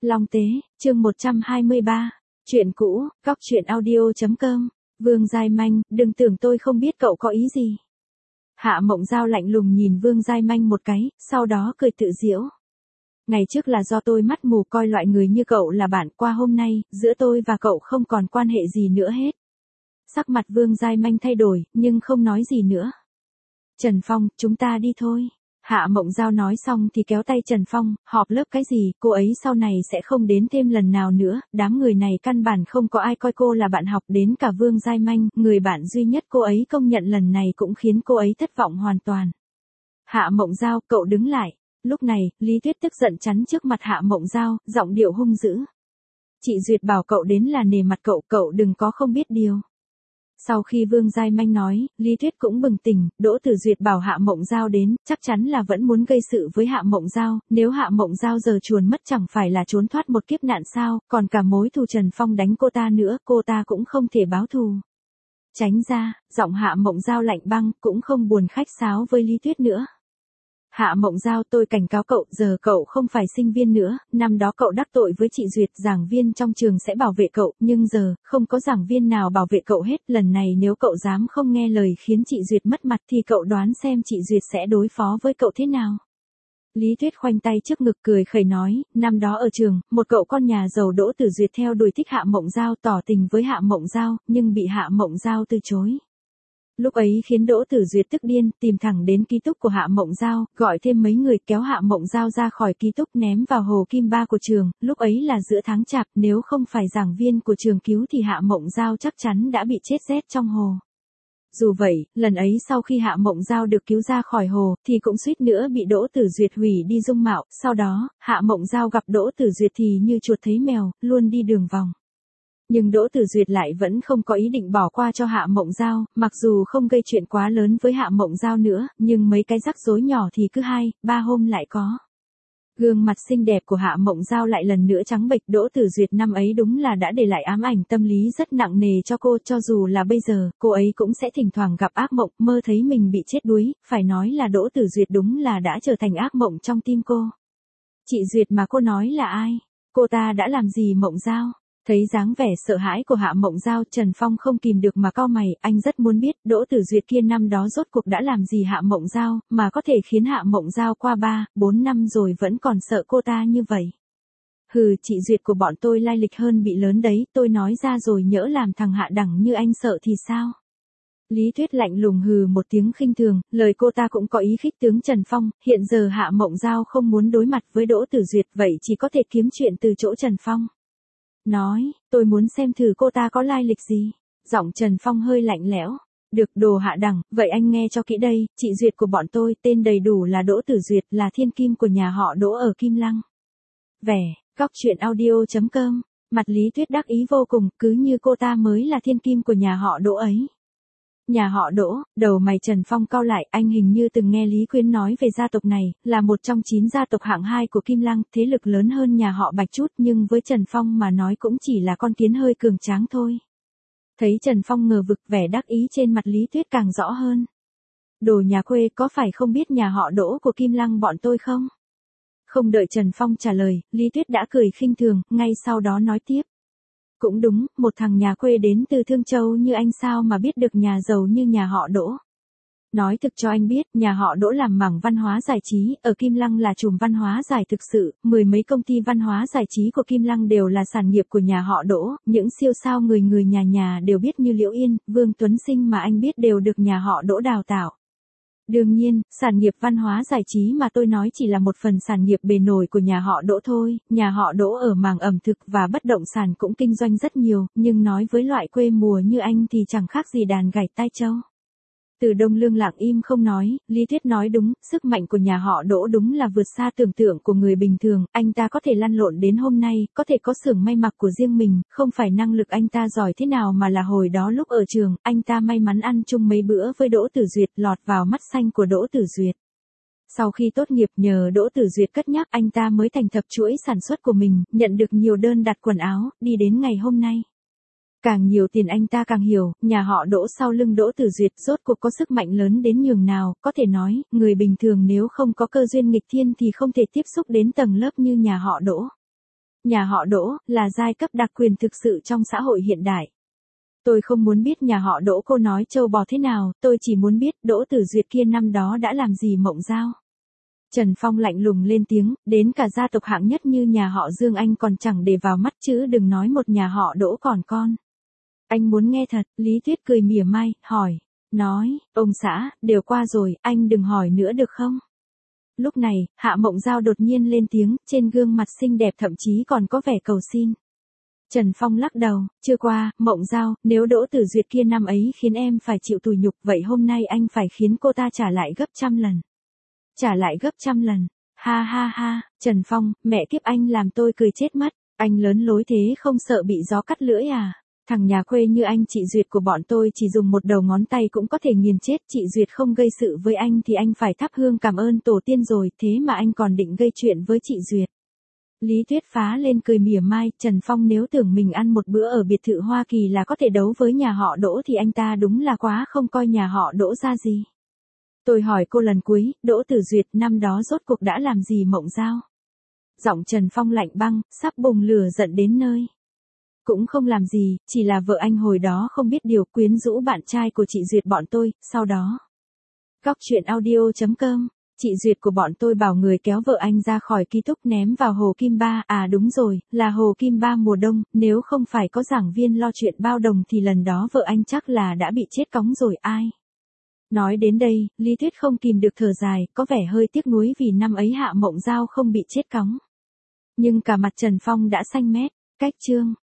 Long Tế, chương 123. Chuyện cũ, góc chuyện audio.com. Vương Giai Manh, đừng tưởng tôi không biết cậu có ý gì. Hạ Mộng Giao lạnh lùng nhìn Vương Giai Manh một cái, sau đó cười tự giễu. Ngày trước là do tôi mắt mù coi loại người như cậu là bạn, qua hôm nay, giữa tôi và cậu không còn quan hệ gì nữa hết. Sắc mặt Vương Giai Manh thay đổi, nhưng không nói gì nữa. Trần Phong, chúng ta đi thôi. Hạ Mộng Giao nói xong thì kéo tay Trần Phong, họp lớp cái gì, cô ấy sau này sẽ không đến thêm lần nào nữa, đám người này căn bản không có ai coi cô là bạn học, đến cả Vương Giai Manh, người bạn duy nhất cô ấy công nhận lần này cũng khiến cô ấy thất vọng hoàn toàn. Hạ Mộng Giao, cậu đứng lại. Lúc này, Lý Tuyết tức giận chắn trước mặt Hạ Mộng Giao, giọng điệu hung dữ. Chị Duyệt bảo cậu đến là nể mặt cậu, cậu đừng có không biết điều. Sau khi Vương Giai Manh nói, Lý Tuyết cũng bừng tỉnh, Đỗ Tử Duyệt bảo Hạ Mộng Giao đến, chắc chắn là vẫn muốn gây sự với Hạ Mộng Giao, nếu Hạ Mộng Giao giờ chuồn mất chẳng phải là trốn thoát một kiếp nạn sao, còn cả mối thù Trần Phong đánh cô ta nữa, cô ta cũng không thể báo thù. Tránh ra, giọng Hạ Mộng Giao lạnh băng, cũng không buồn khách sáo với Lý Tuyết nữa. Hạ Mộng Giao, tôi cảnh cáo cậu, giờ cậu không phải sinh viên nữa, năm đó cậu đắc tội với chị Duyệt, giảng viên trong trường sẽ bảo vệ cậu, nhưng giờ, không có giảng viên nào bảo vệ cậu hết, lần này nếu cậu dám không nghe lời khiến chị Duyệt mất mặt thì cậu đoán xem chị Duyệt sẽ đối phó với cậu thế nào. Lý Tuyết khoanh tay trước ngực cười khẩy nói, năm đó ở trường, một cậu con nhà giàu Đỗ Tử Duyệt theo đuổi thích Hạ Mộng Giao, tỏ tình với Hạ Mộng Giao, nhưng bị Hạ Mộng Giao từ chối. Lúc ấy khiến Đỗ Tử Duyệt tức điên, tìm thẳng đến ký túc của Hạ Mộng Giao, gọi thêm mấy người kéo Hạ Mộng Giao ra khỏi ký túc ném vào hồ Kim Ba của trường, lúc ấy là giữa tháng Chạp, nếu không phải giảng viên của trường cứu thì Hạ Mộng Giao chắc chắn đã bị chết rét trong hồ. Dù vậy, lần ấy sau khi Hạ Mộng Giao được cứu ra khỏi hồ, thì cũng suýt nữa bị Đỗ Tử Duyệt hủy đi dung mạo, sau đó, Hạ Mộng Giao gặp Đỗ Tử Duyệt thì như chuột thấy mèo, luôn đi đường vòng. Nhưng Đỗ Tử Duyệt lại vẫn không có ý định bỏ qua cho Hạ Mộng Giao, mặc dù không gây chuyện quá lớn với Hạ Mộng Giao nữa, nhưng mấy cái rắc rối nhỏ thì cứ 2-3 hôm lại có. Gương mặt xinh đẹp của Hạ Mộng Giao lại lần nữa trắng bệch, Đỗ Tử Duyệt năm ấy đúng là đã để lại ám ảnh tâm lý rất nặng nề cho cô, cho dù là bây giờ, cô ấy cũng sẽ thỉnh thoảng gặp ác mộng, mơ thấy mình bị chết đuối, phải nói là Đỗ Tử Duyệt đúng là đã trở thành ác mộng trong tim cô. Chị Duyệt mà cô nói là ai? Cô ta đã làm gì Mộng Giao? Thấy dáng vẻ sợ hãi của Hạ Mộng Giao, Trần Phong không kìm được mà cau mày, anh rất muốn biết, Đỗ Tử Duyệt kia năm đó rốt cuộc đã làm gì Hạ Mộng Giao, mà có thể khiến Hạ Mộng Giao qua 3-4 năm rồi vẫn còn sợ cô ta như vậy. Hừ, chị Duyệt của bọn tôi lai lịch hơn bị lớn đấy, tôi nói ra rồi nhỡ làm thằng hạ đẳng như anh sợ thì sao? Lý Tuyết lạnh lùng hừ một tiếng khinh thường, lời cô ta cũng có ý khích tướng Trần Phong, hiện giờ Hạ Mộng Giao không muốn đối mặt với Đỗ Tử Duyệt, vậy chỉ có thể kiếm chuyện từ chỗ Trần Phong. Nói, tôi muốn xem thử cô ta có lai lịch gì. Giọng Trần Phong hơi lạnh lẽo. Được, đồ hạ đẳng, vậy anh nghe cho kỹ đây, chị Duyệt của bọn tôi, tên đầy đủ là Đỗ Tử Duyệt, là thiên kim của nhà họ Đỗ ở Kim Lăng. Vẻ, góc chuyện audio.com, mặt Lý Tuyết đắc ý vô cùng, cứ như cô ta mới là thiên kim của nhà họ Đỗ ấy. Nhà họ Đỗ, đầu mày Trần Phong cau lại, anh hình như từng nghe Lý Quyến nói về gia tộc này, là một trong 9 gia tộc hạng 2 của Kim Lăng, thế lực lớn hơn nhà họ Bạch chút, nhưng với Trần Phong mà nói cũng chỉ là con kiến hơi cường tráng thôi. Thấy Trần Phong ngờ vực, vẻ đắc ý trên mặt Lý Tuyết càng rõ hơn. Đồ nhà quê, có phải không biết nhà họ Đỗ của Kim Lăng bọn tôi không? Không đợi Trần Phong trả lời, Lý Tuyết đã cười khinh thường, ngay sau đó nói tiếp. Cũng đúng, một thằng nhà quê đến từ Thương Châu như anh sao mà biết được nhà giàu như nhà họ Đỗ. Nói thực cho anh biết, nhà họ Đỗ làm mảng văn hóa giải trí, ở Kim Lăng là chùm văn hóa giải thực sự, 10 mấy công ty văn hóa giải trí của Kim Lăng đều là sản nghiệp của nhà họ Đỗ, những siêu sao người nhà đều biết như Liễu Yên, Vương Tuấn Sinh mà anh biết đều được nhà họ Đỗ đào tạo. Đương nhiên, sản nghiệp văn hóa giải trí mà tôi nói chỉ là một phần sản nghiệp bề nổi của nhà họ Đỗ thôi, nhà họ Đỗ ở mảng ẩm thực và bất động sản cũng kinh doanh rất nhiều, nhưng nói với loại quê mùa như anh thì chẳng khác gì đàn gảy tai trâu. Từ Đông Lương lặng im không nói, Lý Tuyết nói đúng, sức mạnh của nhà họ Đỗ đúng là vượt xa tưởng tượng của người bình thường, anh ta có thể lăn lộn đến hôm nay, có thể có xưởng may mặc của riêng mình, không phải năng lực anh ta giỏi thế nào mà là hồi đó lúc ở trường, anh ta may mắn ăn chung mấy bữa với Đỗ Tử Duyệt, lọt vào mắt xanh của Đỗ Tử Duyệt. Sau khi tốt nghiệp nhờ Đỗ Tử Duyệt cất nhắc, anh ta mới thành thập chuỗi sản xuất của mình, nhận được nhiều đơn đặt quần áo, đi đến ngày hôm nay. Càng nhiều tiền anh ta càng hiểu, nhà họ Đỗ sau lưng Đỗ Tử Duyệt rốt cuộc có sức mạnh lớn đến nhường nào, có thể nói, người bình thường nếu không có cơ duyên nghịch thiên thì không thể tiếp xúc đến tầng lớp như nhà họ Đỗ. Nhà họ Đỗ là giai cấp đặc quyền thực sự trong xã hội hiện đại. Tôi không muốn biết nhà họ Đỗ cô nói trâu bò thế nào, tôi chỉ muốn biết Đỗ Tử Duyệt kia năm đó đã làm gì Mộng Giao. Trần Phong lạnh lùng lên tiếng, đến cả gia tộc hạng nhất như nhà họ Dương anh còn chẳng để vào mắt chứ đừng nói một nhà họ Đỗ còn con. Anh muốn nghe thật, Lý Tuyết cười mỉa mai, hỏi, nói, ông xã, đều qua rồi, anh đừng hỏi nữa được không? Lúc này, Hạ Mộng Giao đột nhiên lên tiếng, trên gương mặt xinh đẹp thậm chí còn có vẻ cầu xin. Trần Phong lắc đầu, chưa qua, Mộng Giao, nếu Đỗ Tử Duyệt kia năm ấy khiến em phải chịu tủi nhục, vậy hôm nay anh phải khiến cô ta trả lại gấp trăm lần. Trả lại gấp trăm lần. Ha ha ha, Trần Phong, mẹ kiếp anh làm tôi cười chết mất. Anh lớn lối thế không sợ bị gió cắt lưỡi à? Thằng nhà quê như anh chị Duyệt của bọn tôi chỉ dùng một đầu ngón tay cũng có thể nghiền chết. Chị Duyệt không gây sự với anh thì anh phải thắp hương cảm ơn tổ tiên rồi, thế mà anh còn định gây chuyện với chị Duyệt. Lý Tuyết phá lên cười mỉa mai, Trần Phong nếu tưởng mình ăn một bữa ở biệt thự Hoa Kỳ là có thể đấu với nhà họ Đỗ thì anh ta đúng là quá không coi nhà họ Đỗ ra gì. Tôi hỏi cô lần cuối, Đỗ Tử Duyệt năm đó rốt cuộc đã làm gì Mộng Giao? Giọng Trần Phong lạnh băng, sắp bùng lửa giận đến nơi. Cũng không làm gì, chỉ là vợ anh hồi đó không biết điều quyến rũ bạn trai của chị Duyệt bọn tôi, sau đó. Góc truyện audio.com, chị Duyệt của bọn tôi bảo người kéo vợ anh ra khỏi ký túc ném vào hồ Kim Ba, à đúng rồi, là hồ Kim Ba mùa đông, nếu không phải có giảng viên lo chuyện bao đồng thì lần đó vợ anh chắc là đã bị chết cóng rồi ai. Nói đến đây, Lý Tuyết không kìm được thở dài, có vẻ hơi tiếc nuối vì năm ấy Hạ Mộng Giao không bị chết cóng. Nhưng cả mặt Trần Phong đã xanh mét, cách chương.